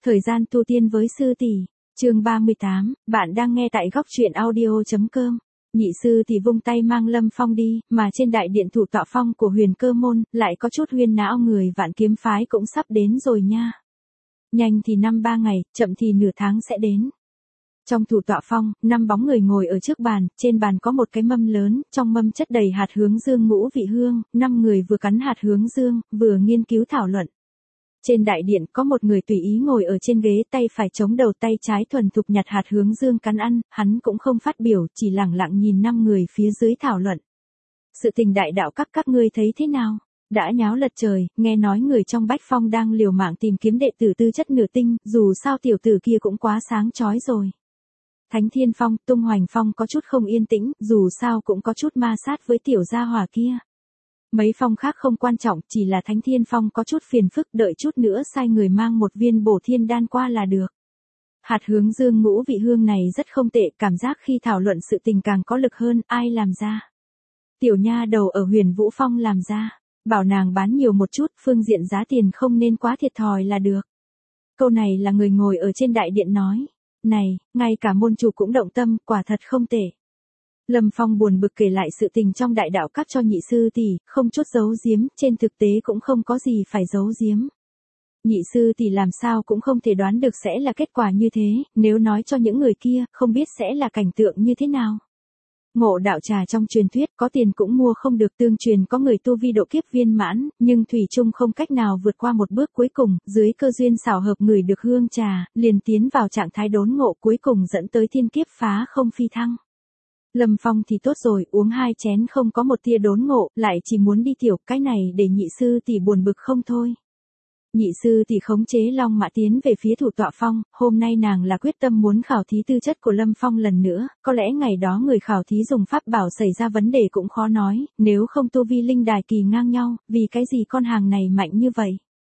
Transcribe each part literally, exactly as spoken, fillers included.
Thời gian tu tiên với sư tỷ, chương ba mươi tám, bạn đang nghe tại góc truyện audio.com. Nhị sư tỷ vung tay mang Lâm Phong đi, mà trên đại điện thủ tọa phong của Huyền Cơ môn, lại có chút huyên náo người Vạn Kiếm phái cũng sắp đến rồi nha. Nhanh thì năm ba ngày, chậm thì nửa tháng sẽ đến. Trong thủ tọa phong, năm bóng người ngồi ở trước bàn, trên bàn có một cái mâm lớn, trong mâm chất đầy hạt hướng dương ngũ vị hương, năm người vừa cắn hạt hướng dương, vừa nghiên cứu thảo luận. Trên đại điện có một người tùy ý ngồi ở trên ghế, tay phải chống đầu, tay trái thuần thục nhặt hạt hướng dương cắn ăn, hắn cũng không phát biểu, chỉ lẳng lặng nhìn năm người phía dưới thảo luận. Sự tình đại đạo các các ngươi thấy thế nào? Đã nháo lật trời, nghe nói người trong Bách Phong đang liều mạng tìm kiếm đệ tử tư chất nửa tinh, dù sao tiểu tử kia cũng quá sáng chói rồi. Thánh Thiên Phong, Tung Hoành Phong có chút không yên tĩnh, dù sao cũng có chút ma sát với tiểu gia hỏa kia. Mấy phong khác không quan trọng, chỉ là Thánh Thiên Phong có chút phiền phức, đợi chút nữa sai người mang một viên bổ thiên đan qua là được. Hạt hướng dương ngũ vị hương này rất không tệ, cảm giác khi thảo luận sự tình càng có lực hơn, ai làm ra? Tiểu nha đầu ở Huyền Vũ Phong làm ra, bảo nàng bán nhiều một chút, phương diện giá tiền không nên quá thiệt thòi là được. Câu này là người ngồi ở trên đại điện nói. Này, ngay cả môn chủ cũng động tâm, quả thật không tệ. Lâm Phong buồn bực kể lại sự tình trong đại đạo các cho nhị sư tỷ, không chút giấu giếm, trên thực tế cũng không có gì phải giấu giếm. Nhị sư tỷ làm sao cũng không thể đoán được sẽ là kết quả như thế, nếu nói cho những người kia, không biết sẽ là cảnh tượng như thế nào. Ngộ đạo trà trong truyền thuyết, có tiền cũng mua không được, tương truyền có người tu vi độ kiếp viên mãn, nhưng thủy chung không cách nào vượt qua một bước cuối cùng, dưới cơ duyên xảo hợp người được hương trà, liền tiến vào trạng thái đốn ngộ, cuối cùng dẫn tới thiên kiếp phá không phi thăng. Lâm Phong thì tốt rồi, uống hai chén không có một tia đốn ngộ, lại chỉ muốn đi tiểu, cái này để nhị sư tỷ buồn bực không thôi. Nhị sư tỷ khống chế long mã tiến về phía thủ tọa phong, hôm nay nàng là quyết tâm muốn khảo thí tư chất của Lâm Phong lần nữa, có lẽ ngày đó người khảo thí dùng pháp bảo xảy ra vấn đề cũng khó nói, nếu không tu vi linh đài kỳ ngang nhau, vì cái gì con hàng này mạnh như vậy.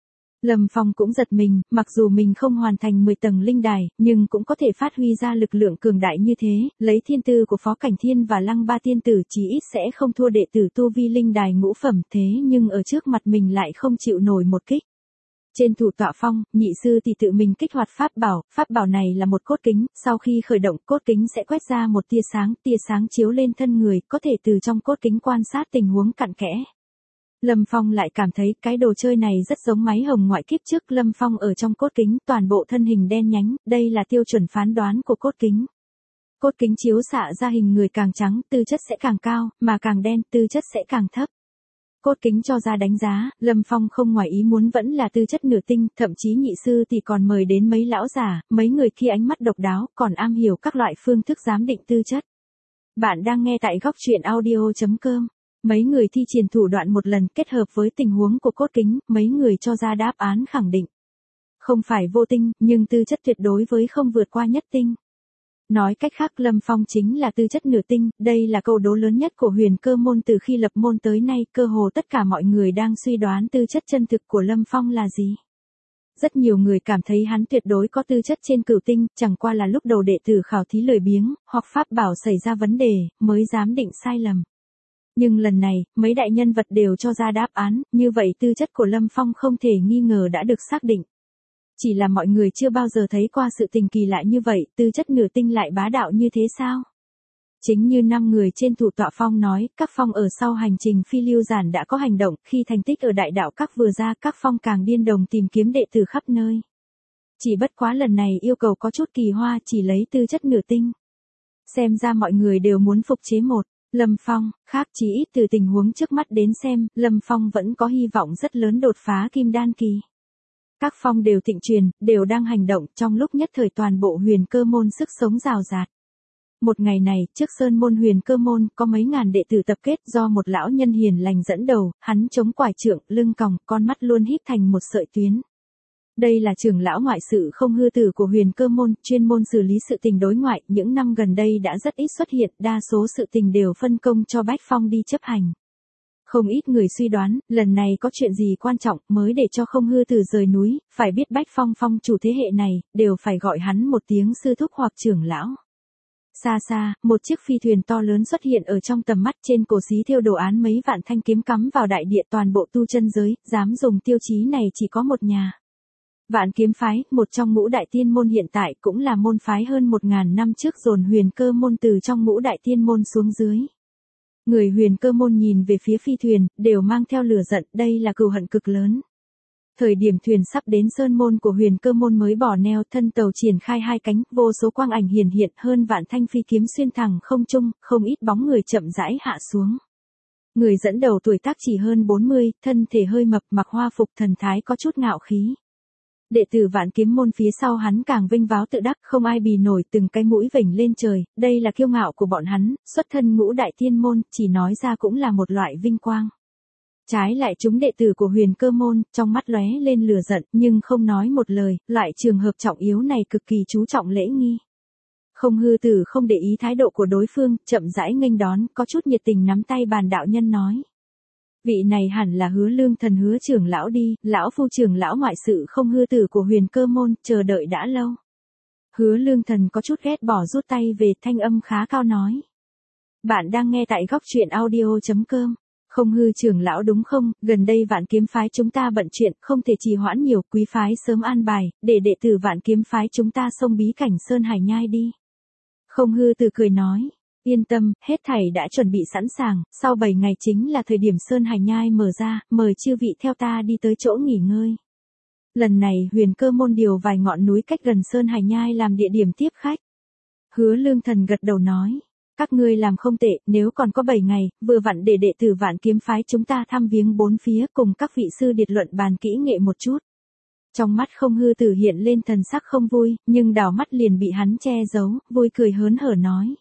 Lâm Phong cũng giật mình, mặc dù mình không hoàn thành mười tầng linh đài, nhưng cũng có thể phát huy ra lực lượng cường đại như thế, lấy thiên tư của Phó Cảnh Thiên và Lăng Ba Tiên Tử chí ít sẽ không thua đệ tử tu vi linh đài ngũ phẩm, thế nhưng ở trước mặt mình lại không chịu nổi một kích. Trên thủ tọa phong, nhị sư thì tự mình kích hoạt pháp bảo, pháp bảo này là một cốt kính, sau khi khởi động cốt kính sẽ quét ra một tia sáng, tia sáng chiếu lên thân người, có thể từ trong cốt kính quan sát tình huống cặn kẽ. Lâm Phong lại cảm thấy cái đồ chơi này rất giống máy hồng ngoại kiếp trước Lâm Phong ở trong cốt kính, toàn bộ thân hình đen nhánh, đây là tiêu chuẩn phán đoán của cốt kính. Cốt kính chiếu xạ ra hình người càng trắng, tư chất sẽ càng cao, mà càng đen, tư chất sẽ càng thấp. Cốt kính cho ra đánh giá, Lâm Phong không ngoài ý muốn vẫn là tư chất nửa tinh, thậm chí nhị sư thì còn mời đến mấy lão già, mấy người kia ánh mắt độc đáo, còn am hiểu các loại phương thức giám định tư chất. Bạn đang nghe tại góc truyện audio.com. Mấy người thi triển thủ đoạn một lần kết hợp với tình huống của cốt kính, mấy người cho ra đáp án khẳng định. Không phải vô tinh, nhưng tư chất tuyệt đối với không vượt qua nhất tinh. Nói cách khác Lâm Phong chính là tư chất nửa tinh, đây là câu đố lớn nhất của Huyền Cơ môn từ khi lập môn tới nay, cơ hồ tất cả mọi người đang suy đoán tư chất chân thực của Lâm Phong là gì. Rất nhiều người cảm thấy hắn tuyệt đối có tư chất trên cửu tinh, chẳng qua là lúc đầu đệ tử khảo thí lười biếng, hoặc pháp bảo xảy ra vấn đề, mới dám định sai lầm. Nhưng lần này, mấy đại nhân vật đều cho ra đáp án, như vậy tư chất của Lâm Phong không thể nghi ngờ đã được xác định. Chỉ là mọi người chưa bao giờ thấy qua sự tình kỳ lạ như vậy, tư chất nửa tinh lại bá đạo như thế sao? Chính như năm người trên thủ tọa phong nói, các phong ở sau hành trình phi lưu giản đã có hành động, khi thành tích ở đại đạo các vừa ra, các phong càng điên đồng tìm kiếm đệ tử khắp nơi. Chỉ bất quá lần này yêu cầu có chút kỳ hoa, chỉ lấy tư chất nửa tinh. Xem ra mọi người đều muốn phục chế một. Lâm Phong, khác chỉ ít từ tình huống trước mắt đến xem, Lâm Phong vẫn có hy vọng rất lớn đột phá kim đan kỳ. Các phong đều thịnh truyền, đều đang hành động, trong lúc nhất thời toàn bộ Huyền Cơ môn sức sống rào rạt. Một ngày này, trước sơn môn Huyền Cơ môn, có mấy ngàn đệ tử tập kết do một lão nhân hiền lành dẫn đầu, hắn chống quải trượng, lưng còng, con mắt luôn híp thành một sợi tuyến. Đây là trưởng lão ngoại sự không hư tử của Huyền Cơ môn, chuyên môn xử lý sự tình đối ngoại, những năm gần đây đã rất ít xuất hiện, đa số sự tình đều phân công cho Bách Phong đi chấp hành. Không ít người suy đoán, lần này có chuyện gì quan trọng mới để cho không hư tử rời núi, phải biết Bách Phong phong chủ thế hệ này, đều phải gọi hắn một tiếng sư thúc hoặc trưởng lão. Xa xa, một chiếc phi thuyền to lớn xuất hiện ở trong tầm mắt, trên cổ xí thêu đồ án mấy vạn thanh kiếm cắm vào đại địa, toàn bộ tu chân giới, dám dùng tiêu chí này chỉ có một nhà. Vạn Kiếm phái, một trong ngũ đại tiên môn hiện tại cũng là môn phái hơn một ngàn năm trước dồn Huyền Cơ môn từ trong ngũ đại tiên môn xuống dưới. Người Huyền Cơ môn nhìn về phía phi thuyền, đều mang theo lửa giận, đây là cừu hận cực lớn. Thời điểm thuyền sắp đến sơn môn của Huyền Cơ môn mới bỏ neo, thân tàu triển khai hai cánh, vô số quang ảnh hiển hiện, hơn vạn thanh phi kiếm xuyên thẳng không trung, không ít bóng người chậm rãi hạ xuống. Người dẫn đầu tuổi tác chỉ hơn bốn mươi, thân thể hơi mập, mặc hoa phục, thần thái có chút ngạo khí. Đệ tử Vạn Kiếm môn phía sau hắn càng vinh váo tự đắc, không ai bì nổi, từng cái mũi vểnh lên trời, đây là kiêu ngạo của bọn hắn, xuất thân ngũ đại tiên môn, chỉ nói ra cũng là một loại vinh quang. Trái lại chúng đệ tử của Huyền Cơ môn, trong mắt lóe lên lửa giận, nhưng không nói một lời, loại trường hợp trọng yếu này cực kỳ chú trọng lễ nghi. Không Hư Tử không để ý thái độ của đối phương, chậm rãi nghênh đón, có chút nhiệt tình nắm tay Bàn đạo nhân nói. Vị này hẳn là Hứa Lương Thần Hứa trưởng lão đi, lão phu trưởng lão ngoại sự Không Hư Tử của Huyền Cơ môn, chờ đợi đã lâu. Hứa Lương Thần có chút ghét bỏ rút tay về, thanh âm khá cao nói. Bạn đang nghe tại góc truyện audio chấm com. Không Hư trưởng lão đúng không, gần đây Vạn Kiếm phái chúng ta bận chuyện, không thể trì hoãn nhiều, quý phái sớm an bài, để đệ tử Vạn Kiếm phái chúng ta xông bí cảnh Sơn Hải Nhai đi. Không Hư Tử cười nói, yên tâm, hết thảy đã chuẩn bị sẵn sàng, sau bảy ngày chính là thời điểm Sơn Hải Nhai mở ra, mời chư vị theo ta đi tới chỗ nghỉ ngơi. Lần này Huyền Cơ môn điều vài ngọn núi cách gần Sơn Hải Nhai làm địa điểm tiếp khách. Hứa Lương Thần gật đầu nói. Các ngươi làm không tệ, nếu còn có bảy ngày, vừa vặn để đệ tử Vạn Kiếm phái chúng ta thăm viếng bốn phía cùng các vị sư điệt luận bàn kỹ nghệ một chút. Trong mắt Không Hư Tử hiện lên thần sắc không vui, nhưng đảo mắt liền bị hắn che giấu, vui cười hớn hở nói.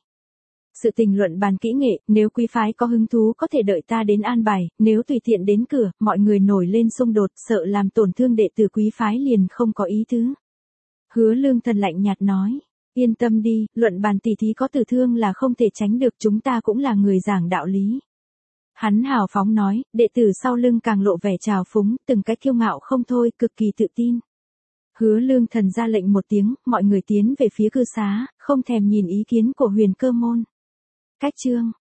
Sự tình luận bàn kỹ nghệ, nếu quý phái có hứng thú có thể đợi ta đến an bài, nếu tùy tiện đến cửa, mọi người nổi lên xung đột, sợ làm tổn thương đệ tử quý phái liền không có ý tứ. Hứa Lương Thần lạnh nhạt nói. Yên tâm đi, luận bàn tỉ thí có tử thương là không thể tránh được, chúng ta cũng là người giảng đạo lý. Hắn hào phóng nói, đệ tử sau lưng càng lộ vẻ trào phúng, từng cái kiêu ngạo không thôi, cực kỳ tự tin. Hứa Lương Thần ra lệnh một tiếng, mọi người tiến về phía cư xá, không thèm nhìn ý kiến của Huyền Cơ môn. Cách chương